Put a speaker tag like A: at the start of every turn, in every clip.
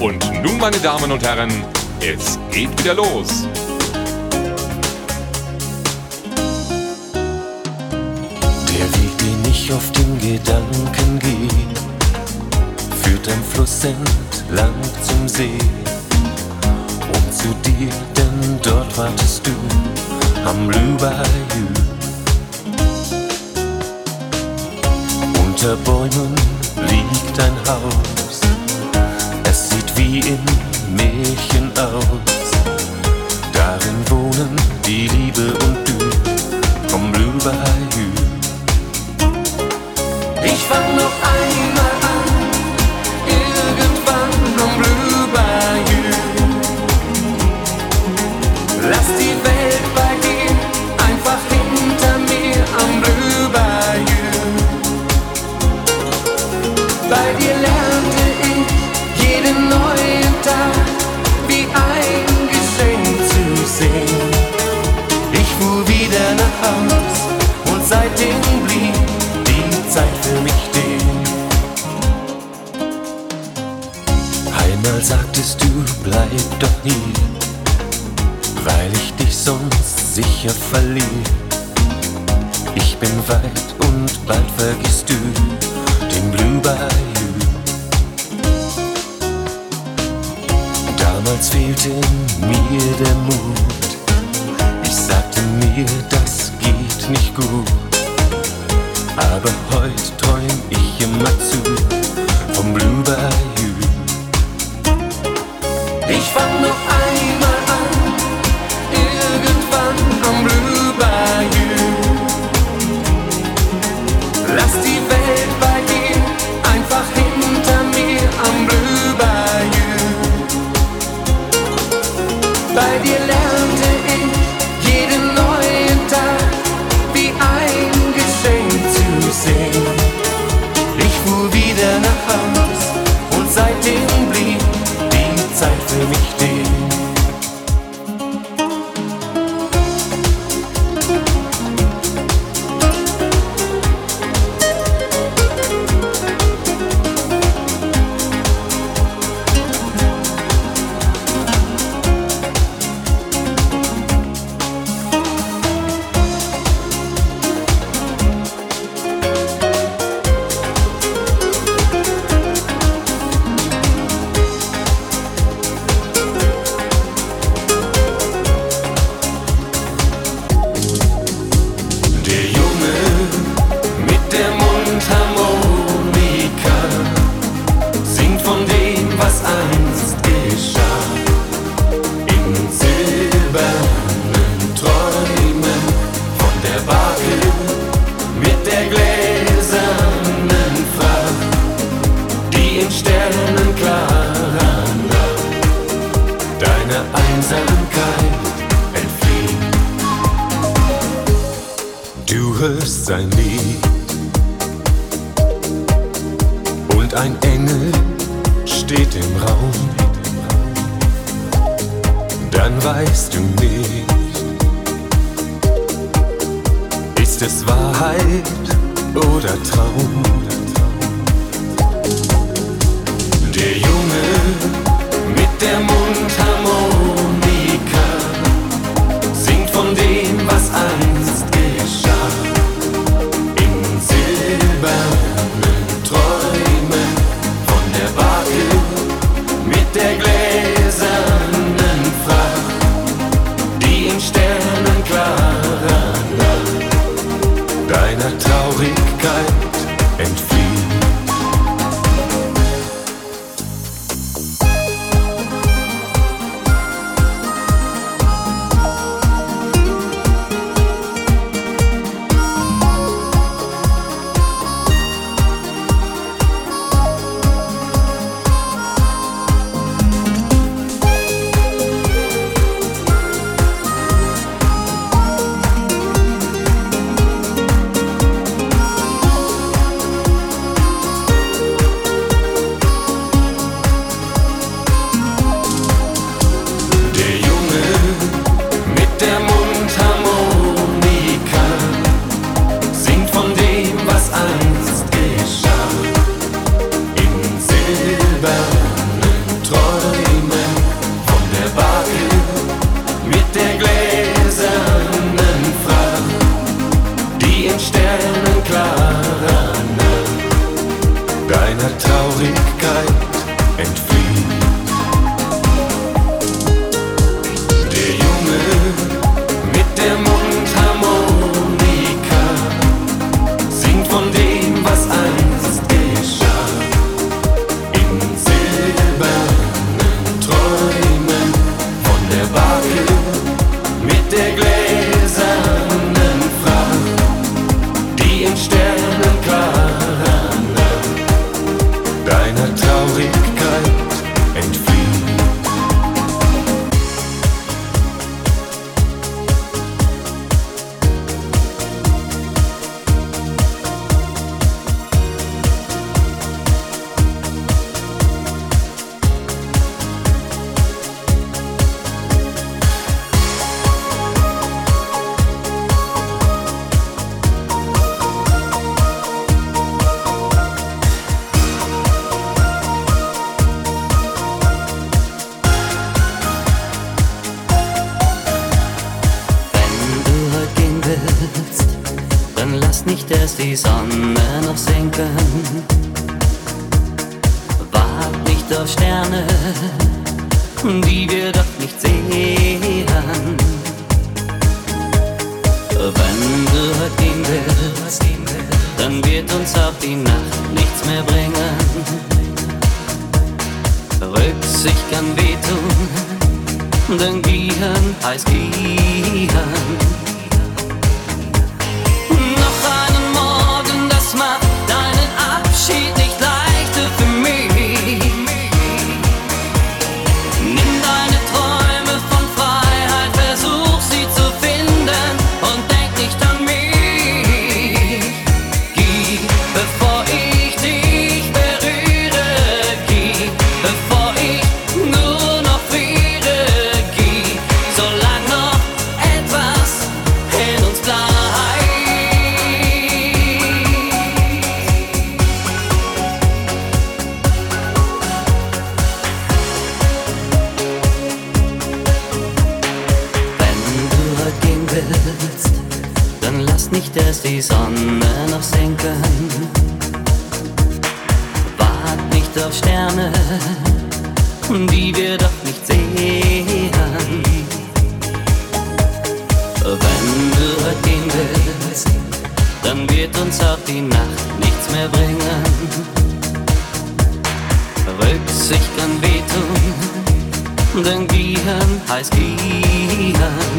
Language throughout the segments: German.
A: Und nun, meine Damen und Herren, es geht wieder los.
B: Der Weg, den ich auf den Gedanken gehe, führt am Fluss entlang zum See. Und zu dir, denn dort wartest du am Blue Bayou. Unter Bäumen liegt ein Haus, es sieht wie in Märchen aus. Darin wohnen die Liebe und du vom Blue Bayou. Ich fang noch einmal an, irgendwann am Blue Bayou. Lass die Welt bei dir einfach hinter mir am Blue Bayou. Bei dir lernte ich jeden neuen Tag wie ein Geschenk zu sehen. Ich fuhr wieder nach Haus und seitdem blieb die Zeit für mich stehen. Einmal sagtest du, bleib doch hier, weil ich dich sonst sicher verliere. Ich bin weit und bald vergisst du den Blue Bayou. Damals fehlte mir der Mut. Ich sagte mir, das geht nicht gut. Aber heute träum ich immer zu vom Blue Bayou. Ich fang noch einmal an, irgendwann am Blue Bayou. Lass die Welt bei dir einfach hinter mir am Blue Bayou. Bei dir lernte ich jeden neuen Tag wie ein Geschenk zu sehen. Ich fuhr wieder nach Haus und seitdem blieb die Zeit für mich stehen. Du hörst sein Lied und ein Engel steht im Raum. Dann weißt du nicht, ist es Wahrheit oder Traum? Der Junge mit der Mundharmonika singt von dem, was einst geschah. In silbernen Träumen von der Barke mit der gläsernen Fracht, die in sternenklarer Nacht deiner Traurigkeit entflieht. deiner Traurigkeit entfliehen. Der Junge mit der Mundharmonika singt von dem, was einst geschah. In silbernen Träumen von der Barke mit der gläsernen Fracht, die in sternenklarer Nacht deiner Traurigkeit entfliehen.
C: Dann lass nicht erst die Sonne noch sinken. Wart nicht auf Sterne, die wir doch nicht sehen. Wenn du heute gehen willst, dann wird uns auch die Nacht nichts mehr bringen. Rücksicht kann wehtun, denn Gehen heißt Gehen. Macht deinen Abschied nicht leichter für mich. Nimm deine Träume von Freiheit, versuch sie zu finden und denk nicht an mich. Geh, bevor ich dich berühre. Geh, bevor ich nur noch friere. Geh, solange noch etwas in uns bleibt. Dann lass nicht erst die Sonne noch sinken. Wart nicht auf Sterne, die wir doch nicht sehen. Wenn du heute gehen willst, dann wird uns auch die Nacht nichts mehr bringen. Rücksicht kann wehtun, denn Gehen heißt Gehen.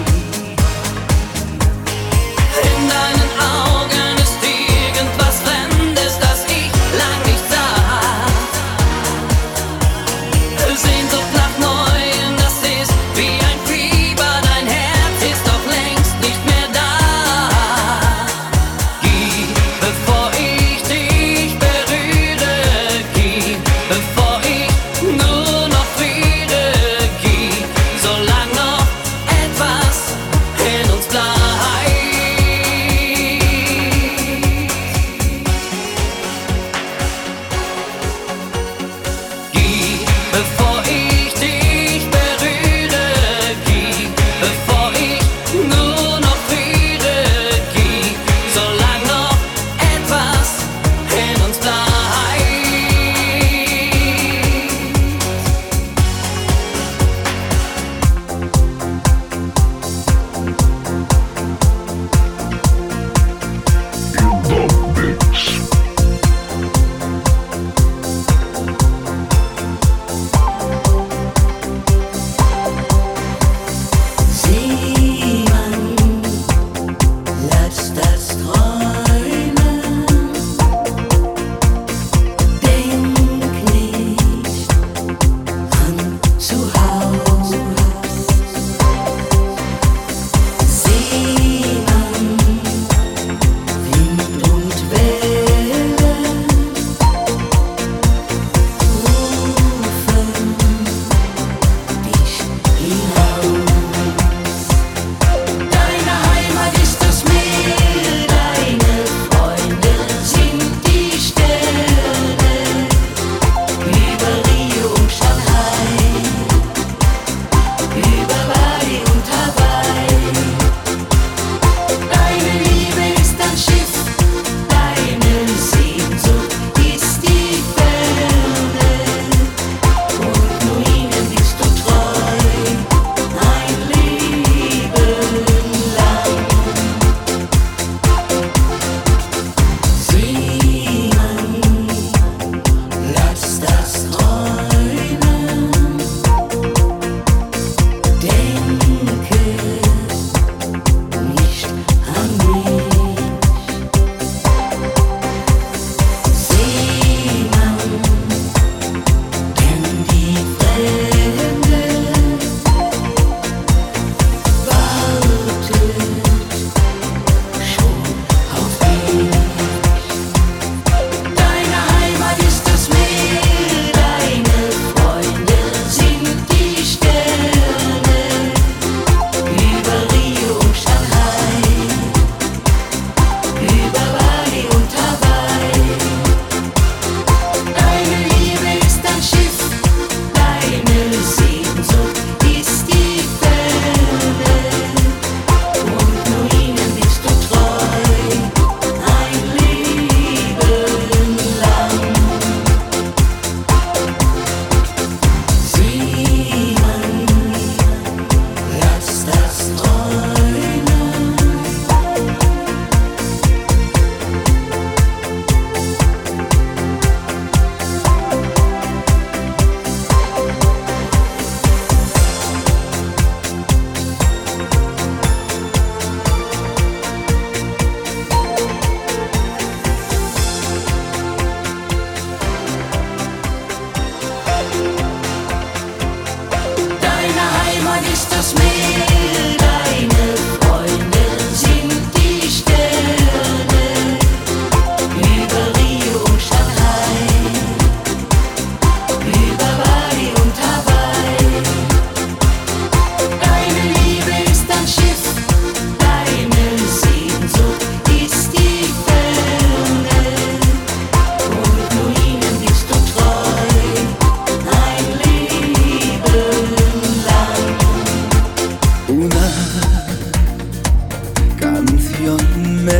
C: In deinen Augen ist irgendwas Fremdes, das ich lang nicht sah. Sehnsucht nach Neuem, das ist wie ein Fieber. Dein Herz ist doch längst nicht mehr da. Geh, bevor ich dich berühre. Geh, bevor ich nur noch friere. Geh, solange noch etwas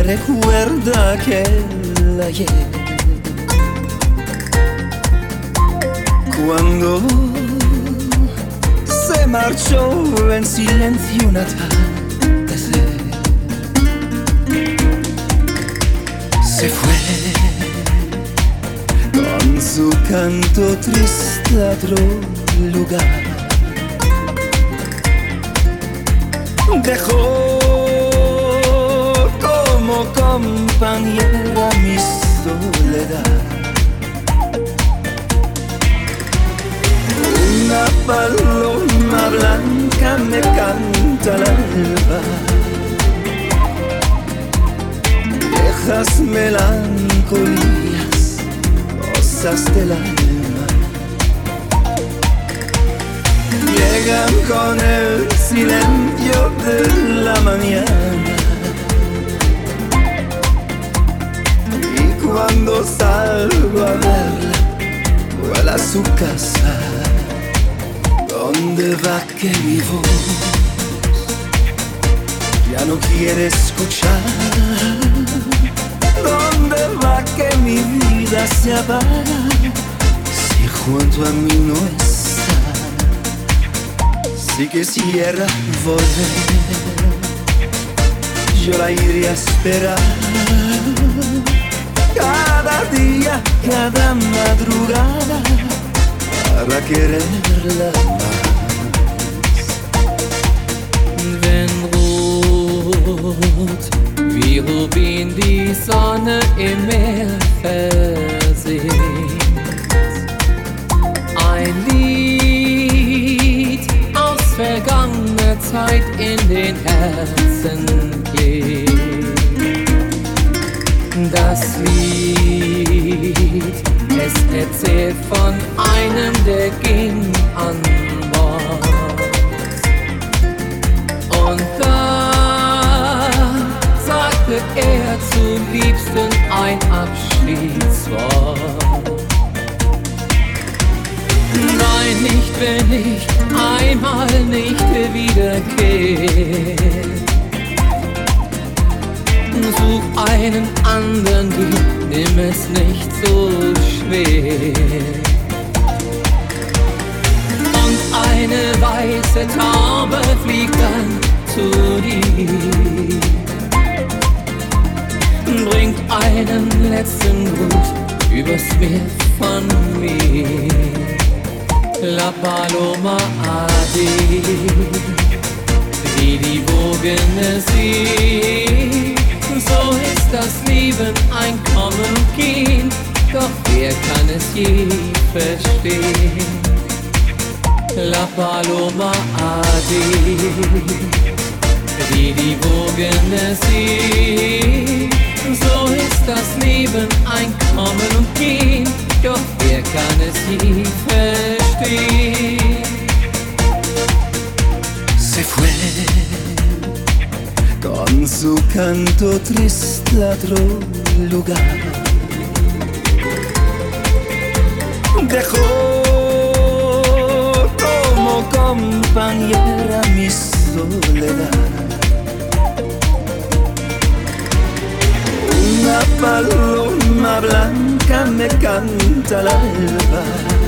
B: recuerda aquel ayer, cuando se marchó en silencio un atardecer. Se fue con su canto triste a otro lugar. Dejó como compañera mi soledad. Una paloma blanca me canta al alba, viejas melancolías, cosas del alma, llegan con el silencio de la mañana. Y cuando salgo a verla, vuela a su casa. ¿Dónde va que mi voz ya no quiere escuchar? ¿Dónde va que mi vida se apaga si junto a mí no está? Si quisiera volver, yo la iría a esperar. Cada día, cada madrugada, para quererla más.
C: Wenn rot wie Rubin die Sonne im Meer versinkt, ein Lied aus vergangener Zeit in den Herzen klingt. Das Lied, es erzählt von einem, der ging an Bord. Und da sagte er zum Liebsten ein Abschiedswort. Nein, nicht wenn ich einmal nicht wiederkehre. Such einen anderen, du nimm es nicht so schwer. Und eine weiße Taube fliegt dann zu dir, bringt einen letzten Gruß übers Meer von mir. La Paloma Ade, wie die Wogen es singt. So ist das Leben, ein Kommen und Gehen, doch wer kann es je verstehen? La Paloma Ade, wie die Wogen es singt. So ist das Leben, ein Kommen und Gehen, doch wer kann es je verstehen?
B: Se fue con su canto triste a otro lugar. Dejó como compañera mi soledad. Una paloma blanca me canta al alba,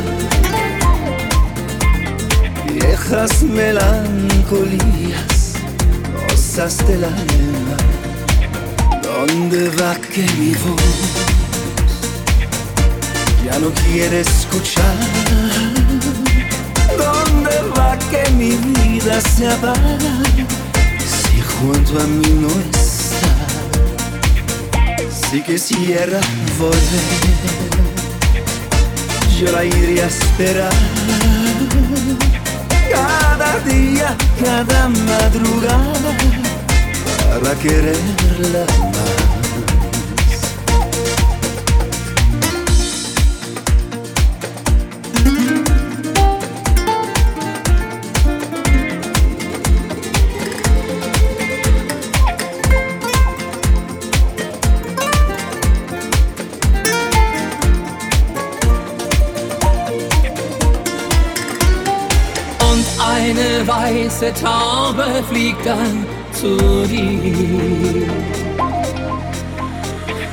B: viejas melancolías, cosas del alma. ¿Dónde va que mi voz ya no quiere escuchar? ¿Dónde va que mi vida se apaga si junto a mí no está? Si quisiera volver, yo la iría a esperar. Cada día, cada madrugada, para quererla más.
C: Eine weiße Taube fliegt dann zu dir,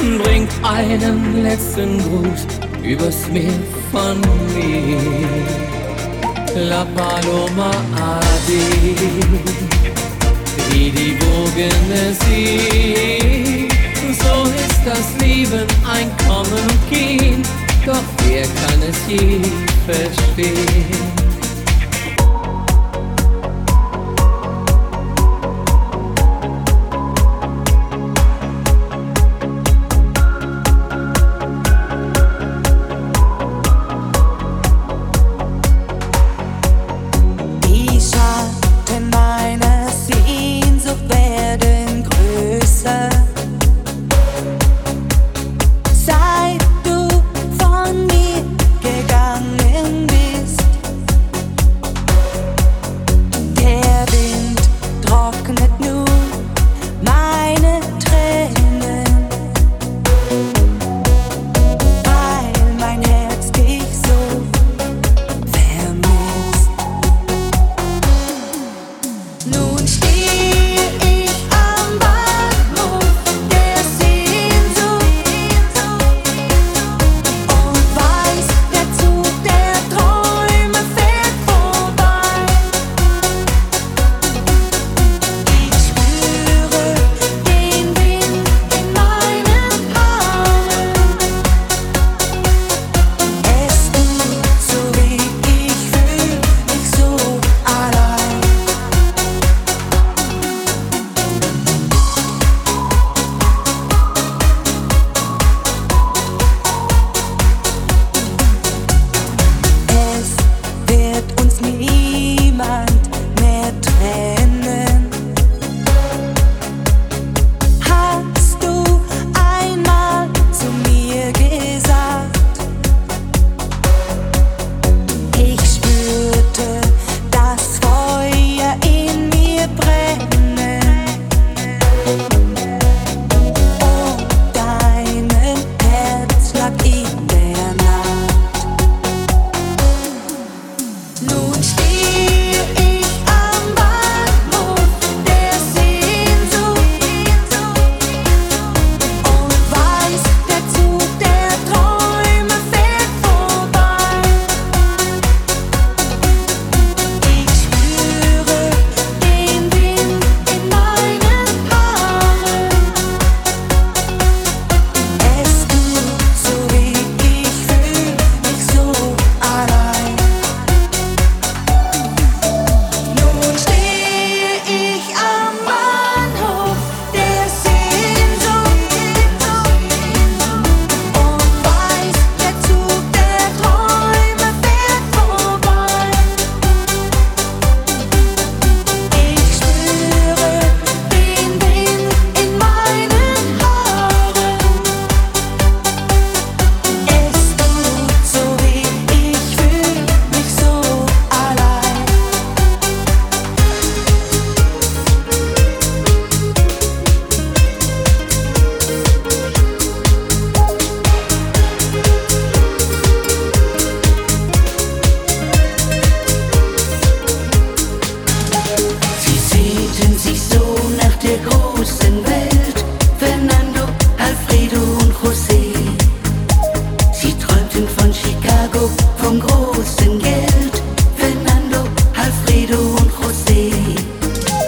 B: bringt einen letzten Gruß übers Meer von mir. La Paloma Ade, wie die Wogen es sieht. So ist das Leben, ein Kommen und Gehen, doch wer kann es je verstehen?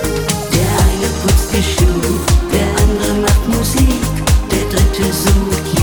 D: Der eine putzt die Schuhe, der andere macht Musik, der dritte sucht